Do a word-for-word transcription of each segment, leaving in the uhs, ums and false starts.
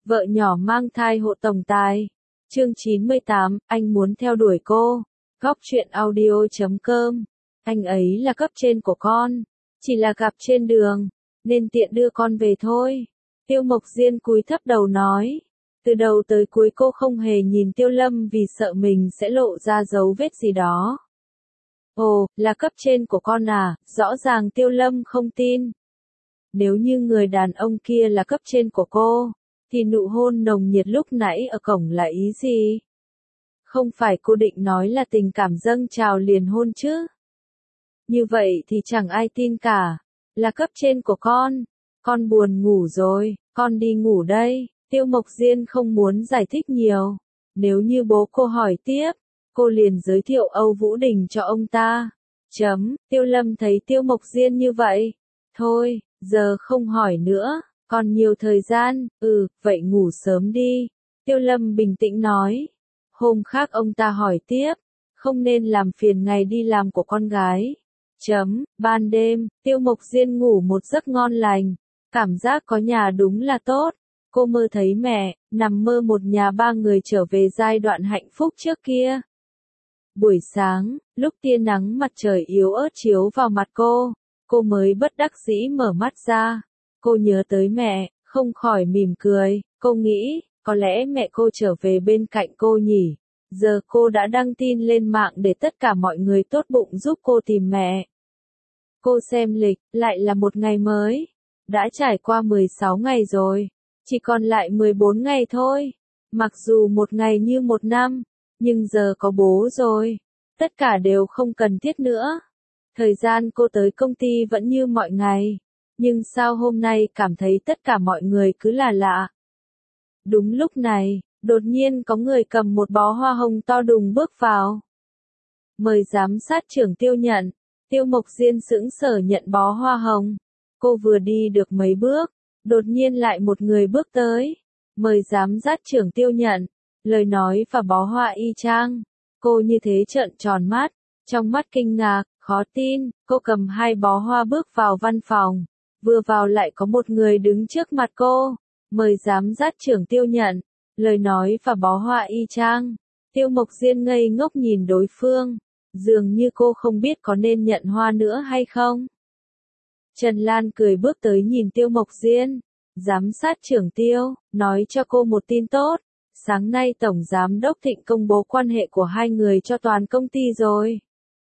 Vợ nhỏ mang thai hộ tổng tài. Chương chín mươi tám, anh muốn theo đuổi cô. Góc truyện audio chấm com. Anh ấy là cấp trên của con. Chỉ là gặp trên đường, nên tiện đưa con về thôi. Tiêu Mộc Diên cúi thấp đầu nói. Từ đầu tới cuối cô không hề nhìn Tiêu Lâm vì sợ mình sẽ lộ ra dấu vết gì đó. Ồ, là cấp trên của con à, rõ ràng Tiêu Lâm không tin. Nếu như người đàn ông kia là cấp trên của cô, thì nụ hôn nồng nhiệt lúc nãy ở cổng là ý gì? Không phải cô định nói là tình cảm dâng trào liền hôn chứ? Như vậy thì chẳng ai tin cả. Là cấp trên của con. Con buồn ngủ rồi, con đi ngủ đây. Tiêu Mộc Diên không muốn giải thích nhiều. Nếu như bố cô hỏi tiếp, cô liền giới thiệu Âu Vũ Đình cho ông ta. Chấm, Tiêu Lâm thấy Tiêu Mộc Diên như vậy. Thôi, giờ không hỏi nữa, còn nhiều thời gian, ừ, vậy ngủ sớm đi. Tiêu Lâm bình tĩnh nói. Hôm khác ông ta hỏi tiếp, không nên làm phiền ngày đi làm của con gái. Chấm, ban đêm, Tiêu Mộc Diên ngủ một giấc ngon lành. Cảm giác có nhà đúng là tốt. Cô mơ thấy mẹ, nằm mơ một nhà ba người trở về giai đoạn hạnh phúc trước kia. Buổi sáng, lúc tia nắng mặt trời yếu ớt chiếu vào mặt cô, cô mới bất đắc dĩ mở mắt ra. Cô nhớ tới mẹ, không khỏi mỉm cười, cô nghĩ, có lẽ mẹ cô trở về bên cạnh cô nhỉ. Giờ cô đã đăng tin lên mạng để tất cả mọi người tốt bụng giúp cô tìm mẹ. Cô xem lịch, lại là một ngày mới. Đã trải qua mười sáu ngày rồi. Chỉ còn lại mười bốn ngày thôi. Mặc dù một ngày như một năm, nhưng giờ có bố rồi. Tất cả đều không cần thiết nữa. Thời gian cô tới công ty vẫn như mọi ngày. Nhưng sao hôm nay cảm thấy tất cả mọi người cứ là lạ. Đúng lúc này, đột nhiên có người cầm một bó hoa hồng to đùng bước vào. Mời giám sát trưởng Tiêu nhận. Tiêu Mộc Diên sững sờ nhận bó hoa hồng. Cô vừa đi được mấy bước, đột nhiên lại một người bước tới. Mời giám sát trưởng Tiêu nhận. Lời nói và bó hoa y chang. Cô như thế trợn tròn mắt, trong mắt kinh ngạc, khó tin. Cô cầm hai bó hoa bước vào văn phòng. Vừa vào lại có một người đứng trước mặt cô. Mời giám sát trưởng Tiêu nhận. Lời nói và bó hoa y chang. Tiêu Mộc Diên ngây ngốc nhìn đối phương. Dường như cô không biết có nên nhận hoa nữa hay không. Trần Lan cười bước tới nhìn Tiêu Mộc Diên. Giám sát trưởng Tiêu, nói cho cô một tin tốt. Sáng nay Tổng Giám đốc Thịnh công bố quan hệ của hai người cho toàn công ty rồi.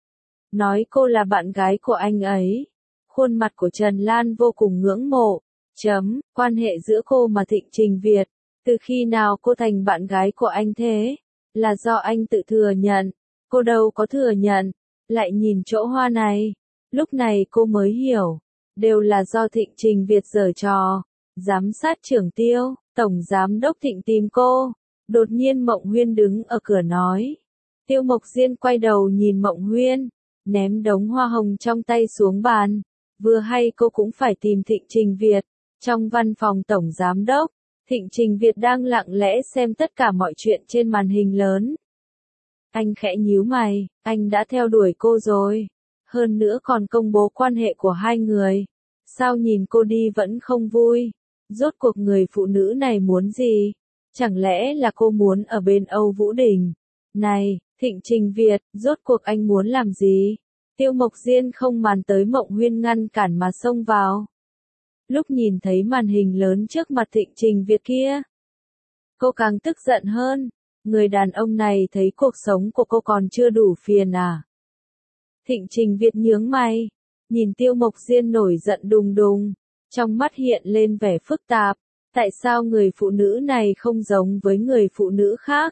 Nói cô là bạn gái của anh ấy. Khuôn mặt của Trần Lan vô cùng ngưỡng mộ. Chấm, quan hệ giữa cô mà Thịnh Trình Việt. Từ khi nào cô thành bạn gái của anh thế? Là do anh tự thừa nhận. Cô đâu có thừa nhận. Lại nhìn chỗ hoa này. Lúc này cô mới hiểu. Đều là do Thịnh Trình Việt giở trò. Giám sát trưởng Tiêu, Tổng Giám đốc Thịnh tìm cô. Đột nhiên Mộng Huyên đứng ở cửa nói. Tiêu Mộc Diên quay đầu nhìn Mộng Huyên. Ném đống hoa hồng trong tay xuống bàn. Vừa hay cô cũng phải tìm Thịnh Trình Việt. Trong văn phòng Tổng Giám đốc, Thịnh Trình Việt đang lặng lẽ xem tất cả mọi chuyện trên màn hình lớn. Anh khẽ nhíu mày, anh đã theo đuổi cô rồi. Hơn nữa còn công bố quan hệ của hai người. Sao nhìn cô đi vẫn không vui? Rốt cuộc người phụ nữ này muốn gì? Chẳng lẽ là cô muốn ở bên Âu Vũ Đình? Này, Thịnh Trình Việt, rốt cuộc anh muốn làm gì? Tiêu Mộc Diên không màn tới Mộng Huyên ngăn cản mà xông vào. Lúc nhìn thấy màn hình lớn trước mặt Thịnh Trình Việt kia, cô càng tức giận hơn. Người đàn ông này thấy cuộc sống của cô còn chưa đủ phiền à? Thịnh Trình Việt nhướng mày, nhìn Tiêu Mộc Diên nổi giận đùng đùng, trong mắt hiện lên vẻ phức tạp. Tại sao người phụ nữ này không giống với người phụ nữ khác?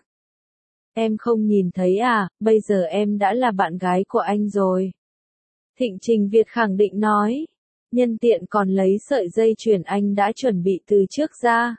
Em không nhìn thấy à, bây giờ em đã là bạn gái của anh rồi. Thịnh Trình Việt khẳng định nói. Nhân tiện còn lấy sợi dây chuyền anh đã chuẩn bị từ trước ra.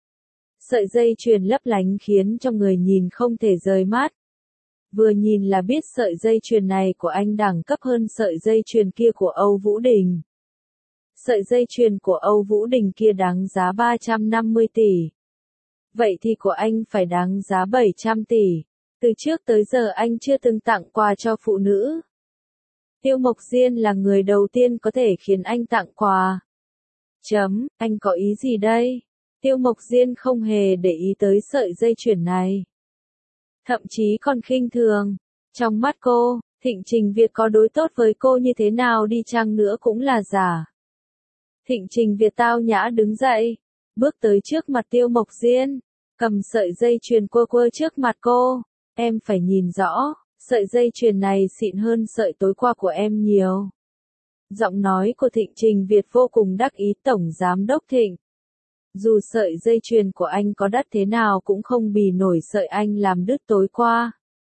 Sợi dây chuyền lấp lánh khiến cho người nhìn không thể rời mắt. Vừa nhìn là biết sợi dây chuyền này của anh đẳng cấp hơn sợi dây chuyền kia của Âu Vũ Đình. Sợi dây chuyền của Âu Vũ Đình kia đáng giá ba trăm năm mươi tỷ. Vậy thì của anh phải đáng giá bảy trăm tỷ. Từ trước tới giờ anh chưa từng tặng quà cho phụ nữ. Tiêu Mộc Diên là người đầu tiên có thể khiến anh tặng quà. Chấm, anh có ý gì đây? Tiêu Mộc Diên không hề để ý tới sợi dây chuyền này. Thậm chí còn khinh thường. Trong mắt cô, Thịnh Trình Việt có đối tốt với cô như thế nào đi chăng nữa cũng là giả. Thịnh Trình Việt tao nhã đứng dậy, bước tới trước mặt Tiêu Mộc Diên, cầm sợi dây chuyền quơ quơ trước mặt cô. Em phải nhìn rõ, sợi dây chuyền này xịn hơn sợi tối qua của em nhiều. Giọng nói của Thịnh Trình Việt vô cùng đắc ý. Tổng Giám đốc Thịnh. Dù sợi dây chuyền của anh có đắt thế nào cũng không bì nổi sợi anh làm đứt tối qua.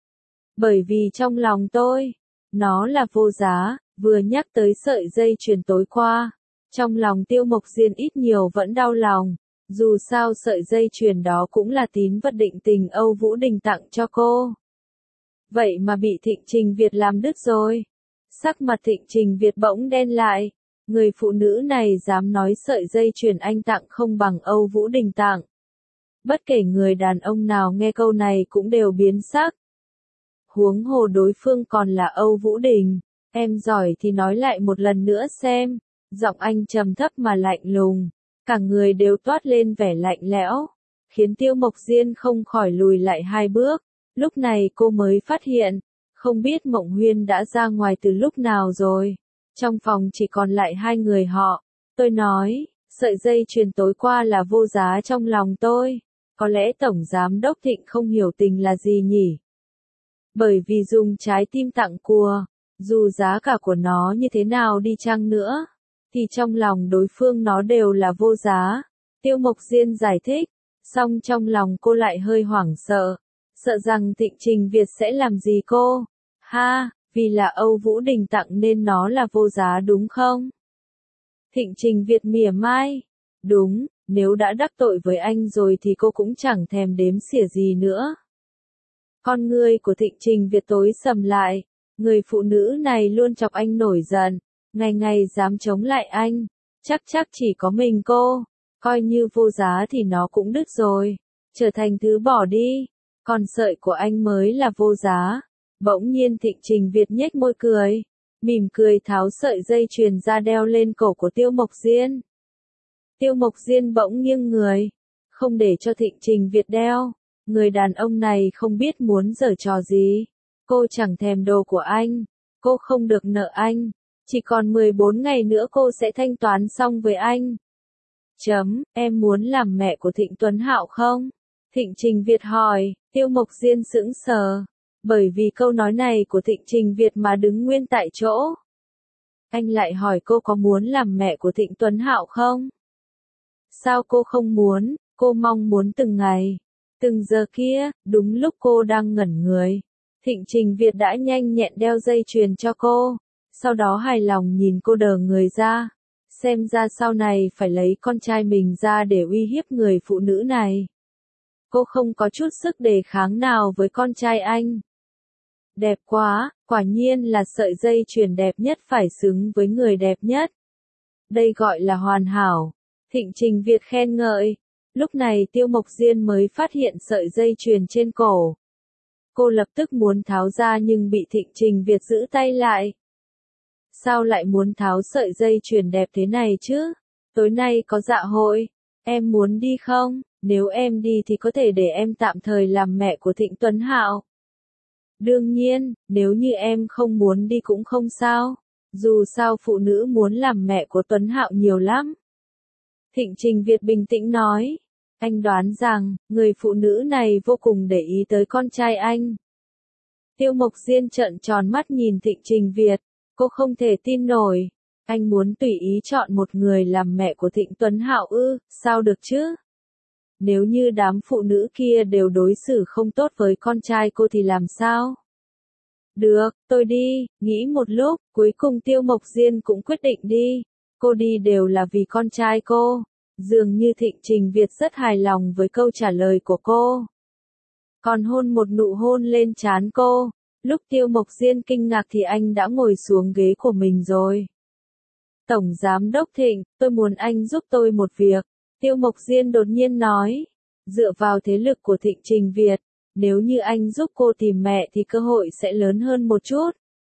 Bởi vì trong lòng tôi, nó là vô giá. Vừa nhắc tới sợi dây chuyền tối qua, trong lòng Tiêu Mộc Diên ít nhiều vẫn đau lòng. Dù sao sợi dây chuyền đó cũng là tín vật định tình Âu Vũ Đình tặng cho cô. Vậy mà bị Thịnh Trình Việt làm đứt rồi. Sắc mặt Thịnh Trình Việt bỗng đen lại. Người phụ nữ này dám nói sợi dây chuyền anh tặng không bằng Âu Vũ Đình tặng. Bất kể người đàn ông nào nghe câu này cũng đều biến sắc. Huống hồ đối phương còn là Âu Vũ Đình. Em giỏi thì nói lại một lần nữa xem. Giọng anh trầm thấp mà lạnh lùng. Cả người đều toát lên vẻ lạnh lẽo. Khiến Tiêu Mộc Diên không khỏi lùi lại hai bước. Lúc này cô mới phát hiện. Không biết Mộng Huyên đã ra ngoài từ lúc nào rồi. Trong phòng chỉ còn lại hai người họ. Tôi nói, sợi dây chuyền tối qua là vô giá trong lòng tôi. Có lẽ Tổng Giám đốc Thịnh không hiểu tình là gì nhỉ? Bởi vì dùng trái tim tặng của, dù giá cả của nó như thế nào đi chăng nữa, thì trong lòng đối phương nó đều là vô giá. Tiêu Mộc Diên giải thích, song trong lòng cô lại hơi hoảng sợ. Sợ rằng Thịnh Trình Việt sẽ làm gì cô? Ha, vì là Âu Vũ Đình tặng nên nó là vô giá đúng không? Thịnh Trình Việt mỉa mai. Đúng, nếu đã đắc tội với anh rồi thì cô cũng chẳng thèm đếm xỉa gì nữa. Con người của Thịnh Trình Việt tối sầm lại. Người phụ nữ này luôn chọc anh nổi giận. Ngày ngày dám chống lại anh. Chắc chắc chỉ có mình cô. Coi như vô giá thì nó cũng đứt rồi. Trở thành thứ bỏ đi. Còn sợi của anh mới là vô giá. Bỗng nhiên Thịnh Trình Việt nhếch môi cười. Mỉm cười tháo sợi dây chuyền ra đeo lên cổ của Tiêu Mộc Diên. Tiêu Mộc Diên bỗng nghiêng người. Không để cho Thịnh Trình Việt đeo. Người đàn ông này không biết muốn giở trò gì. Cô chẳng thèm đồ của anh. Cô không được nợ anh. Chỉ còn mười bốn ngày nữa cô sẽ thanh toán xong với anh. Chấm, em muốn làm mẹ của Thịnh Tuấn Hạo không? Thịnh Trình Việt hỏi. Tiêu Mộc Diên sững sờ. Bởi vì câu nói này của Thịnh Trình Việt mà đứng nguyên tại chỗ. Anh lại hỏi cô có muốn làm mẹ của Thịnh Tuấn Hạo không? Sao cô không muốn? Cô mong muốn từng ngày, từng giờ kia, đúng lúc cô đang ngẩn người. Thịnh Trình Việt đã nhanh nhẹn đeo dây chuyền cho cô. Sau đó hài lòng nhìn cô đờ người ra. Xem ra sau này phải lấy con trai mình ra để uy hiếp người phụ nữ này. Cô không có chút sức đề kháng nào với con trai anh. Đẹp quá, quả nhiên là sợi dây chuyền đẹp nhất phải xứng với người đẹp nhất. Đây gọi là hoàn hảo. Thịnh Trình Việt khen ngợi. Lúc này Tiêu Mộc Diên mới phát hiện sợi dây chuyền trên cổ. Cô lập tức muốn tháo ra nhưng bị Thịnh Trình Việt giữ tay lại. Sao lại muốn tháo sợi dây chuyền đẹp thế này chứ? Tối nay có dạ hội. Em muốn đi không? Nếu em đi thì có thể để em tạm thời làm mẹ của Thịnh Tuấn Hạo. Đương nhiên, nếu như em không muốn đi cũng không sao. Dù sao phụ nữ muốn làm mẹ của Tuấn Hạo nhiều lắm. Thịnh Trình Việt bình tĩnh nói. Anh đoán rằng, người phụ nữ này vô cùng để ý tới con trai anh. Tiêu Mộc Diên trợn tròn mắt nhìn Thịnh Trình Việt. Cô không thể tin nổi. Anh muốn tùy ý chọn một người làm mẹ của Thịnh Tuấn Hạo ư, sao được chứ? Nếu như đám phụ nữ kia đều đối xử không tốt với con trai cô thì làm sao? Được, tôi đi, nghĩ một lúc, cuối cùng Tiêu Mộc Diên cũng quyết định đi. Cô đi đều là vì con trai cô. Dường như Thịnh Trình Việt rất hài lòng với câu trả lời của cô. Còn hôn một nụ hôn lên trán cô. Lúc Tiêu Mộc Diên kinh ngạc thì anh đã ngồi xuống ghế của mình rồi. Tổng Giám đốc Thịnh, tôi muốn anh giúp tôi một việc. Tiêu Mộc Diên đột nhiên nói. Dựa vào thế lực của Thịnh Trình Việt, nếu như anh giúp cô tìm mẹ thì cơ hội sẽ lớn hơn một chút.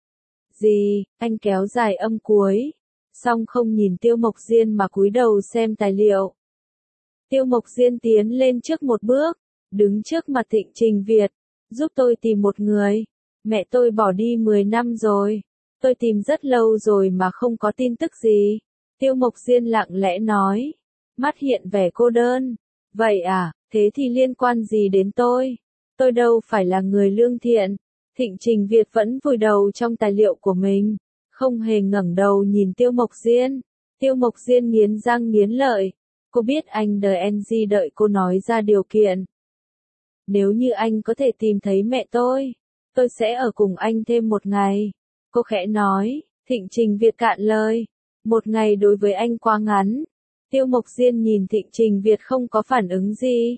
Gì? Anh kéo dài âm cuối. Song không nhìn Tiêu Mộc Diên mà cúi đầu xem tài liệu. Tiêu Mộc Diên tiến lên trước một bước, đứng trước mặt Thịnh Trình Việt, giúp tôi tìm một người. Mẹ tôi bỏ đi mười năm rồi, tôi tìm rất lâu rồi mà không có tin tức gì. Tiêu Mộc Diên lặng lẽ nói, mắt hiện vẻ cô đơn. Vậy à, thế thì liên quan gì đến tôi? Tôi đâu phải là người lương thiện. Thịnh Trình Việt vẫn vùi đầu trong tài liệu của mình, không hề ngẩng đầu nhìn Tiêu Mộc Diên. Tiêu Mộc Diên nghiến răng nghiến lợi. Cô biết anh đê en giê đợi cô nói ra điều kiện. Nếu như anh có thể tìm thấy mẹ tôi, tôi sẽ ở cùng anh thêm một ngày. Cô khẽ nói. Thịnh Trình Việt cạn lời. Một ngày đối với anh quá ngắn. Tiêu Mộc Diên nhìn Thịnh Trình Việt không có phản ứng gì.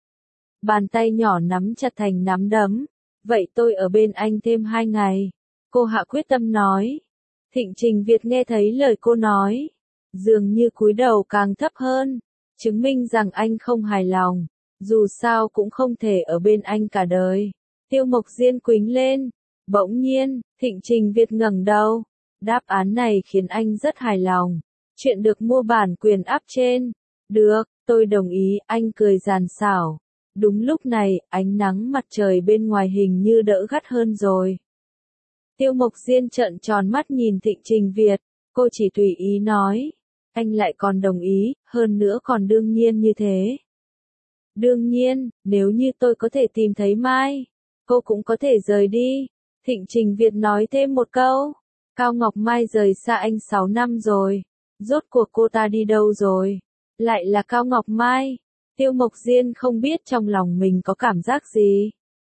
Bàn tay nhỏ nắm chặt thành nắm đấm. Vậy tôi ở bên anh thêm hai ngày. Cô hạ quyết tâm nói. Thịnh Trình Việt nghe thấy lời cô nói, dường như cúi đầu càng thấp hơn, chứng minh rằng anh không hài lòng. Dù sao cũng không thể ở bên anh cả đời. Tiêu Mộc Diên quĩnh lên. Bỗng nhiên, Thịnh Trình Việt ngẩng đầu. Đáp án này khiến anh rất hài lòng. Chuyện được mua bản quyền áp trên. Được, tôi đồng ý, anh cười giàn xảo. Đúng lúc này, ánh nắng mặt trời bên ngoài hình như đỡ gắt hơn rồi. Tiêu Mộc Diên trợn tròn mắt nhìn Thịnh Trình Việt, cô chỉ tùy ý nói. Anh lại còn đồng ý, hơn nữa còn đương nhiên như thế. Đương nhiên, nếu như tôi có thể tìm thấy Mai, cô cũng có thể rời đi. Thịnh Trình Việt nói thêm một câu. Cao Ngọc Mai rời xa anh sáu năm rồi. Rốt cuộc cô ta đi đâu rồi? Lại là Cao Ngọc Mai. Tiêu Mộc Diên không biết trong lòng mình có cảm giác gì.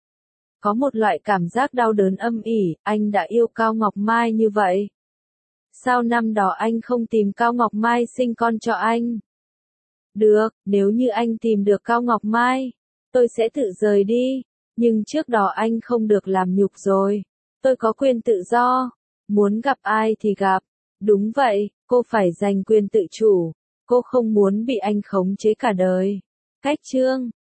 Có một loại cảm giác đau đớn âm ỉ, anh đã yêu Cao Ngọc Mai như vậy. Sao năm đó anh không tìm Cao Ngọc Mai sinh con cho anh? Được, nếu như anh tìm được Cao Ngọc Mai, tôi sẽ tự rời đi. Nhưng trước đó anh không được làm nhục rồi. Tôi có quyền tự do. Muốn gặp ai thì gặp. Đúng vậy, cô phải giành quyền tự chủ. Cô không muốn bị anh khống chế cả đời. Cách chương